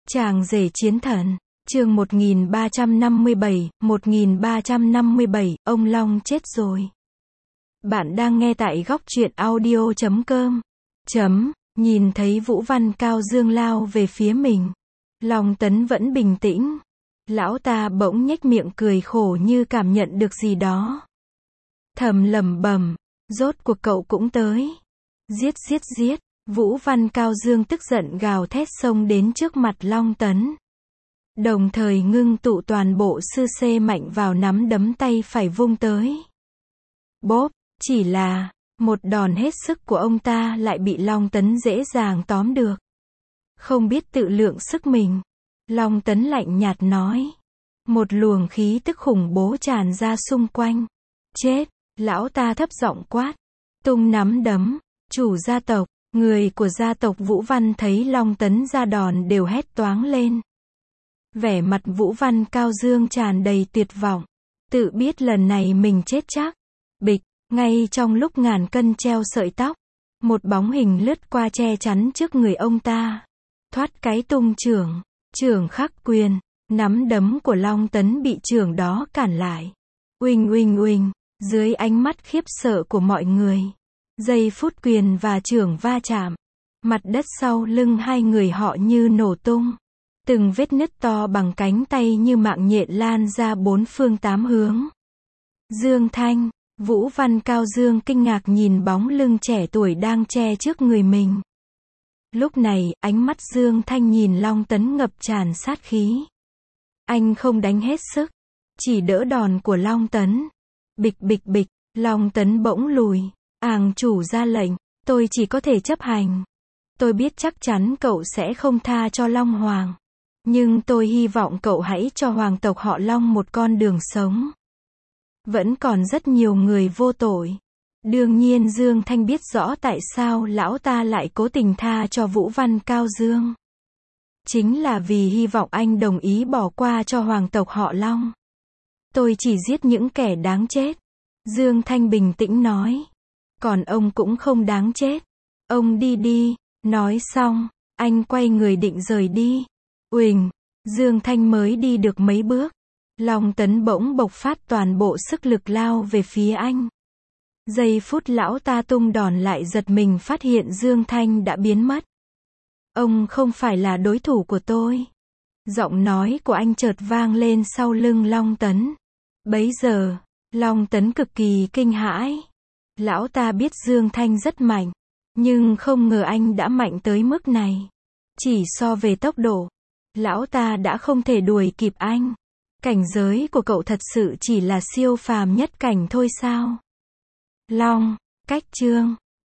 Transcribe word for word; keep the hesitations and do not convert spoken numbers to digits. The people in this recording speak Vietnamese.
Chàng rể chiến thần, chương một nghìn ba trăm năm mươi bảy, một nghìn ba trăm năm mươi bảy, ông Long chết rồi. Bạn đang nghe tại góc truyện audio chấm com. Chấm, nhìn thấy Vũ Văn Cao Dương lao về phía mình. Long Tấn vẫn bình tĩnh. Lão ta bỗng nhếch miệng cười khổ như cảm nhận được gì đó. Thầm lẩm bẩm, rốt cuộc cậu cũng tới. Giết giết giết. Vũ Văn Cao Dương tức giận gào thét xông đến trước mặt Long Tấn. Đồng thời ngưng tụ toàn bộ sư xê mạnh vào nắm đấm tay phải vung tới. Bốp, chỉ là, một đòn hết sức của ông ta lại bị Long Tấn dễ dàng tóm được. Không biết tự lượng sức mình. Long Tấn lạnh nhạt nói. Một luồng khí tức khủng bố tràn ra xung quanh. Chết, lão ta thấp giọng quát. Tung nắm đấm, chủ gia tộc. Người của gia tộc Vũ Văn thấy Long Tấn ra đòn đều hét toáng lên. Vẻ mặt Vũ Văn Cao Dương tràn đầy tuyệt vọng. Tự biết lần này mình chết chắc. Bịch, ngay trong lúc ngàn cân treo sợi tóc. Một bóng hình lướt qua che chắn trước người ông ta. Thoát cái tung chưởng, chưởng khắc quyền. Nắm đấm của Long Tấn bị chưởng đó cản lại. Uỳnh uỳnh uỳnh, dưới ánh mắt khiếp sợ của mọi người. Giây phút quyền và chưởng va chạm. Mặt đất sau lưng hai người họ như nổ tung. Từng vết nứt to bằng cánh tay như mạng nhện lan ra bốn phương tám hướng. Dương Thanh, Vũ Văn Cao Dương kinh ngạc nhìn bóng lưng trẻ tuổi đang che trước người mình. Lúc này, ánh mắt Dương Thanh nhìn Long Tấn ngập tràn sát khí. Anh không đánh hết sức, chỉ đỡ đòn của Long Tấn. Bịch bịch bịch, Long Tấn bỗng lùi. Àng chủ ra lệnh, tôi chỉ có thể chấp hành. Tôi biết chắc chắn cậu sẽ không tha cho Long Hoàng. Nhưng tôi hy vọng cậu hãy cho hoàng tộc họ Long một con đường sống. Vẫn còn rất nhiều người vô tội. Đương nhiên Dương Thanh biết rõ tại sao lão ta lại cố tình tha cho Vũ Văn Cao Dương. Chính là vì hy vọng anh đồng ý bỏ qua cho hoàng tộc họ Long. Tôi chỉ giết những kẻ đáng chết. Dương Thanh bình tĩnh nói. Còn ông cũng không đáng chết. Ông đi đi. Nói xong, anh quay người định rời đi. Uỳnh, Dương Thanh mới đi được mấy bước. Long Tấn bỗng bộc phát toàn bộ sức lực lao về phía anh. Giây phút lão ta tung đòn lại giật mình phát hiện Dương Thanh đã biến mất. Ông không phải là đối thủ của tôi. Giọng nói của anh chợt vang lên sau lưng Long Tấn. Bấy giờ, Long Tấn cực kỳ kinh hãi. Lão ta biết Dương Thanh rất mạnh, nhưng không ngờ anh đã mạnh tới mức này. Chỉ so về tốc độ, lão ta đã không thể đuổi kịp anh. Cảnh giới của cậu thật sự chỉ là siêu phàm nhất cảnh thôi sao? Long, cách chương